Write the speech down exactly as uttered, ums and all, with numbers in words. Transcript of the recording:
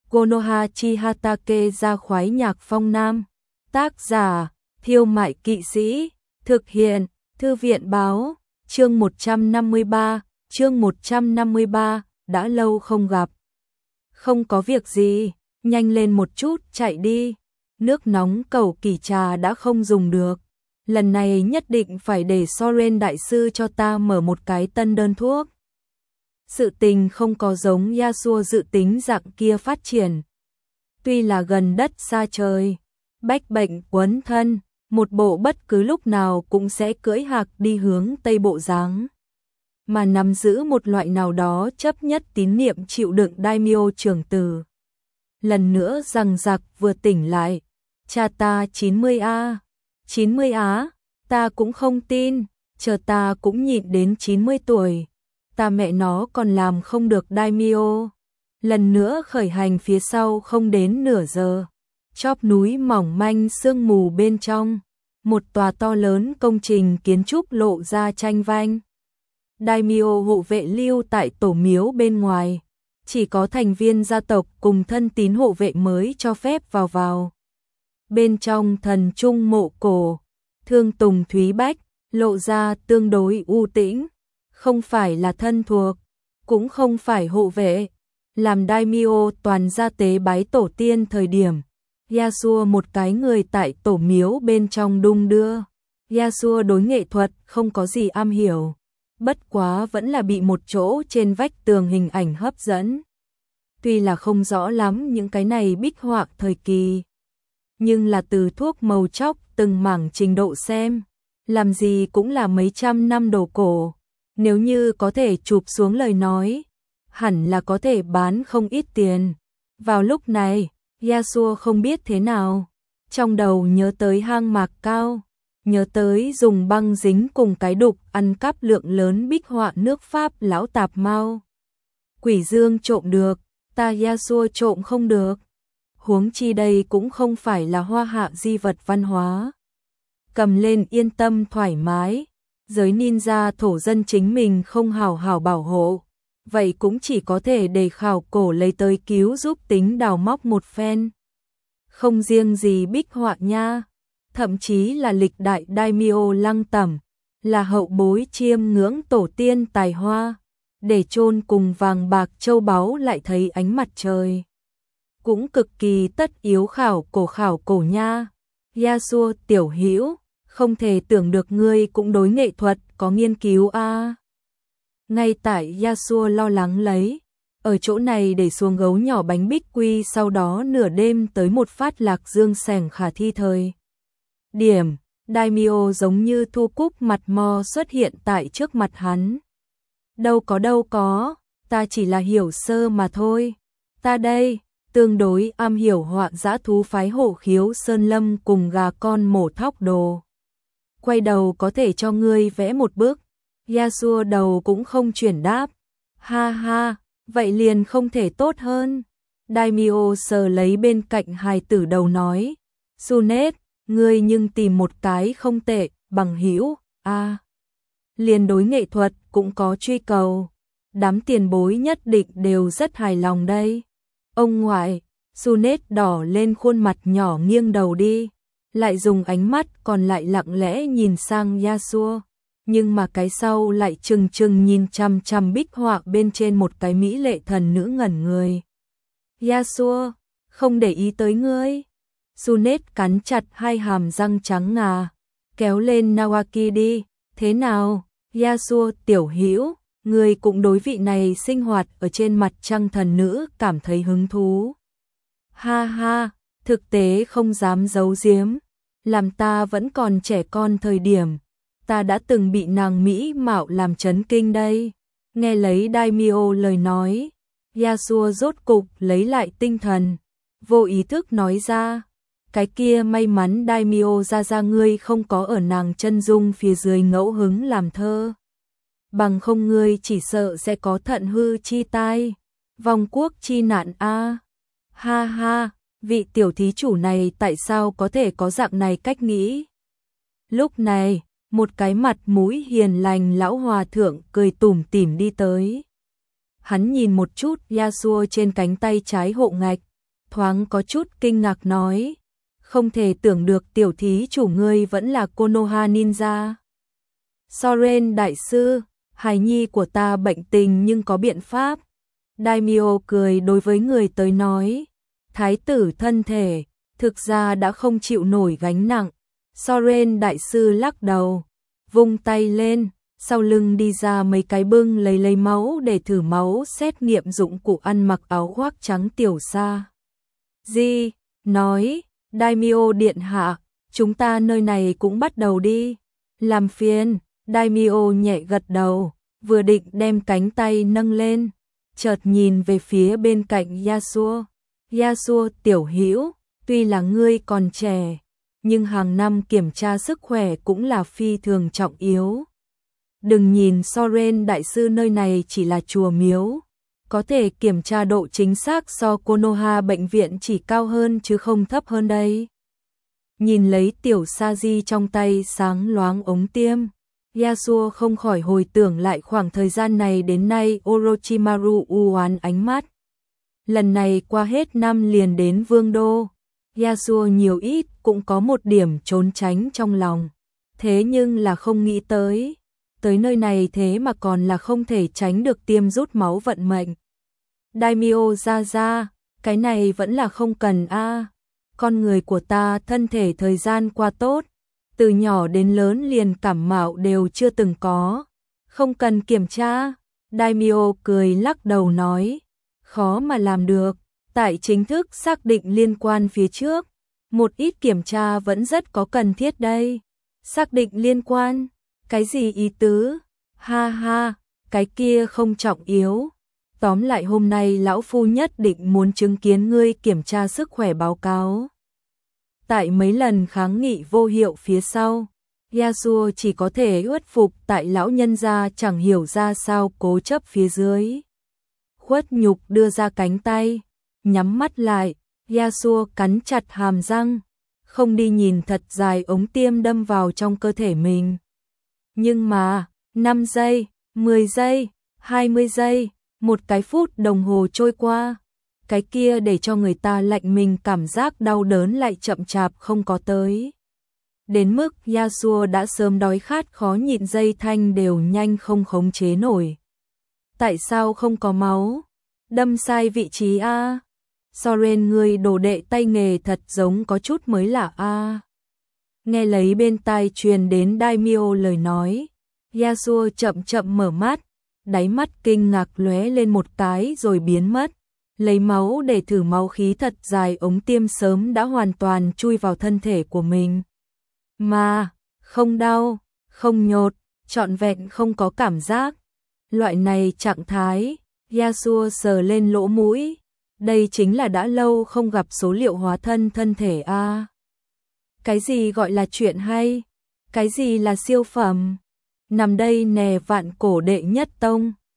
Konoha Chihatake ra khoái nhạc phong nam. Tác giả, Thiêu Mại Kỵ Sĩ. Thực hiện, Thư viện Báo. Chương một trăm năm mươi ba, chương một trăm năm mươi ba, đã lâu không gặp. Không có việc gì, nhanh lên một chút, chạy đi. Nước nóng cầu kỳ trà đã không dùng được. Lần này nhất định phải để Soren đại sư cho ta mở một cái tân đơn thuốc. Sự tình không có giống Yasuo dự tính dạng kia phát triển. Tuy là gần đất xa trời, bách bệnh quấn thân, một bộ bất cứ lúc nào cũng sẽ cưỡi hạc đi hướng Tây bộ dáng. Mà nắm giữ một loại nào đó chấp nhất tín niệm chịu đựng daimyo trưởng tử. Lần nữa rằng giặc vừa tỉnh lại, cha ta chín mươi a, chín mươi á, ta cũng không tin, chờ ta cũng nhịn đến chín mươi tuổi, ta mẹ nó còn làm không được daimyo. Lần nữa khởi hành phía sau không đến nửa giờ, chóp núi mỏng manh sương mù bên trong, một tòa to lớn công trình kiến trúc lộ ra tranh vanh. Daimyo hộ vệ lưu tại tổ miếu bên ngoài, chỉ có thành viên gia tộc cùng thân tín hộ vệ mới cho phép vào vào. Bên trong thần trung mộ cổ, Thương Tùng Thúy Bách, lộ ra tương đối u tĩnh, không phải là thân thuộc, cũng không phải hộ vệ. Làm daimyo toàn gia tế bái tổ tiên thời điểm, Yasuo một cái người tại tổ miếu bên trong đung đưa. Yasuo đối nghệ thuật không có gì am hiểu, bất quá vẫn là bị một chỗ trên vách tường hình ảnh hấp dẫn. Tuy là không rõ lắm những cái này bích họa thời kỳ, nhưng là từ thuốc màu chóc từng mảng trình độ xem, làm gì cũng là mấy trăm năm đồ cổ. Nếu như có thể chụp xuống lời nói, hẳn là có thể bán không ít tiền. Vào lúc này, Yasuo không biết thế nào, trong đầu nhớ tới hang mạc cao, nhớ tới dùng băng dính cùng cái đục ăn cắp lượng lớn bích họa nước Pháp lão tạp mau. Quỷ Dương trộm được, ta Yasuo trộm không được. Huống chi đây cũng không phải là hoa hạ di vật văn hóa. Cầm lên yên tâm thoải mái, giới ninja thổ dân chính mình không hào hào bảo hộ, vậy cũng chỉ có thể để khảo cổ lấy tới cứu giúp tính đào móc một phen. Không riêng gì bích họa nha, thậm chí là lịch đại daimyo Lăng Tẩm, là hậu bối chiêm ngưỡng tổ tiên tài hoa, để chôn cùng vàng bạc châu báu lại thấy ánh mặt trời. Cũng cực kỳ tất yếu khảo cổ khảo cổ nha. Yasuo tiểu hữu, không thể tưởng được ngươi cũng đối nghệ thuật có nghiên cứu a. À. Ngay tại Yasuo lo lắng lấy, ở chỗ này để xuống gấu nhỏ bánh bích quy, sau đó nửa đêm tới một phát lạc dương sẻng khả thi thời. Điểm, daimyo giống như thu cúc mặt mò xuất hiện tại trước mặt hắn. Đâu có đâu có, ta chỉ là hiểu sơ mà thôi. Ta đây, tương đối am hiểu họa dã thú phái Hổ Khiếu Sơn Lâm cùng gà con mổ thóc đồ. Quay đầu có thể cho ngươi vẽ một bức. Yasuo đầu cũng không chuyển đáp. Ha ha, vậy liền không thể tốt hơn. Daimyo sờ lấy bên cạnh hài tử đầu nói. Sunet, ngươi nhưng tìm một cái không tệ, bằng hữu, a. À, liền đối nghệ thuật cũng có truy cầu. Đám tiền bối nhất định đều rất hài lòng đây. Ông ngoại, Sunet đỏ lên khuôn mặt nhỏ nghiêng đầu đi, lại dùng ánh mắt còn lại lặng lẽ nhìn sang Yasuo, nhưng mà cái sau lại trừng trừng nhìn chằm chằm bích họa bên trên một cái mỹ lệ thần nữ ngẩn người. Yasuo, không để ý tới ngươi. Sunet cắn chặt hai hàm răng trắng ngà, kéo lên Nawaki đi, thế nào, Yasuo tiểu hữu, ngươi cũng đối vị này sinh hoạt ở trên mặt trăng thần nữ cảm thấy hứng thú. Ha ha, thực tế không dám giấu giếm, làm ta vẫn còn trẻ con thời điểm, ta đã từng bị nàng mỹ mạo làm chấn kinh đây. Nghe lấy daimyo lời nói, Yasuo rốt cục lấy lại tinh thần, vô ý thức nói ra, cái kia may mắn daimyo ra ra ngươi không có ở nàng chân dung phía dưới ngẫu hứng làm thơ. Bằng không ngươi chỉ sợ sẽ có thận hư chi tai, vong quốc chi nạn a. À. Ha ha, vị tiểu thí chủ này tại sao có thể có dạng này cách nghĩ? Lúc này, một cái mặt mũi hiền lành lão hòa thượng cười tủm tỉm đi tới. Hắn nhìn một chút Yasuo trên cánh tay trái hộ ngạch, thoáng có chút kinh ngạc nói, không thể tưởng được tiểu thí chủ ngươi vẫn là Konoha ninja. Soren đại sư, hài nhi của ta bệnh tình nhưng có biện pháp. Daimyo cười đối với người tới nói, thái tử thân thể, thực ra đã không chịu nổi gánh nặng. Soren đại sư lắc đầu, vung tay lên, sau lưng đi ra mấy cái bưng lấy lấy máu để thử máu xét nghiệm dụng cụ ăn mặc áo khoác trắng tiểu sa. Di, nói, Daimyo điện hạ, chúng ta nơi này cũng bắt đầu đi. Làm phiền, Daimyo nhẹ gật đầu, vừa định đem cánh tay nâng lên, chợt nhìn về phía bên cạnh Yasuo. Yasuo tiểu hữu, tuy là ngươi còn trẻ, nhưng hàng năm kiểm tra sức khỏe cũng là phi thường trọng yếu. Đừng nhìn Soren đại sư nơi này chỉ là chùa miếu, có thể kiểm tra độ chính xác so Konoha bệnh viện chỉ cao hơn chứ không thấp hơn đây. Nhìn lấy tiểu Saji trong tay sáng loáng ống tiêm, Yasuo không khỏi hồi tưởng lại khoảng thời gian này đến nay Orochimaru u oán ánh mắt. Lần này qua hết năm liền đến Vương Đô, Yasuo nhiều ít cũng có một điểm trốn tránh trong lòng. Thế nhưng là không nghĩ tới, tới nơi này thế mà còn là không thể tránh được tiêm rút máu vận mệnh. Daimyo ra ra, cái này vẫn là không cần a. Con người của ta thân thể thời gian qua tốt, từ nhỏ đến lớn liền cảm mạo đều chưa từng có, không cần kiểm tra. Daimyo cười lắc đầu nói, khó mà làm được, tại chính thức xác định liên quan phía trước, một ít kiểm tra vẫn rất có cần thiết đây. Xác định liên quan, cái gì ý tứ? Ha ha, cái kia không trọng yếu. Tóm lại hôm nay lão phu nhất định muốn chứng kiến ngươi kiểm tra sức khỏe báo cáo. Tại mấy lần kháng nghị vô hiệu phía sau, Yasuo chỉ có thể uất phục tại lão nhân gia chẳng hiểu ra sao cố chấp phía dưới. Khuất nhục đưa ra cánh tay, nhắm mắt lại, Yasuo cắn chặt hàm răng, không đi nhìn thật dài ống tiêm đâm vào trong cơ thể mình. Nhưng mà, năm giây, mười giây, hai mươi giây, một cái phút đồng hồ trôi qua, cái kia để cho người ta lạnh mình cảm giác đau đớn lại chậm chạp không có tới. Đến mức Yasuo đã sớm đói khát khó nhịn, dây thanh đều nhanh không khống chế nổi. Tại sao không có máu? Đâm sai vị trí a. Soren người đồ đệ tay nghề thật giống có chút mới lạ a. Nghe lấy bên tai truyền đến Daimyo lời nói, Yasuo chậm chậm mở mắt, đáy mắt kinh ngạc lóe lên một cái rồi biến mất. Lấy máu để thử máu khí thật dài ống tiêm sớm đã hoàn toàn chui vào thân thể của mình. Mà, không đau, không nhột, trọn vẹn không có cảm giác. Loại này trạng thái, Yasuo sờ lên lỗ mũi. Đây chính là đã lâu không gặp số liệu hóa thân thân thể a. Cái gì gọi là chuyện hay? Cái gì là siêu phẩm? Nằm đây nè vạn cổ đệ nhất tông,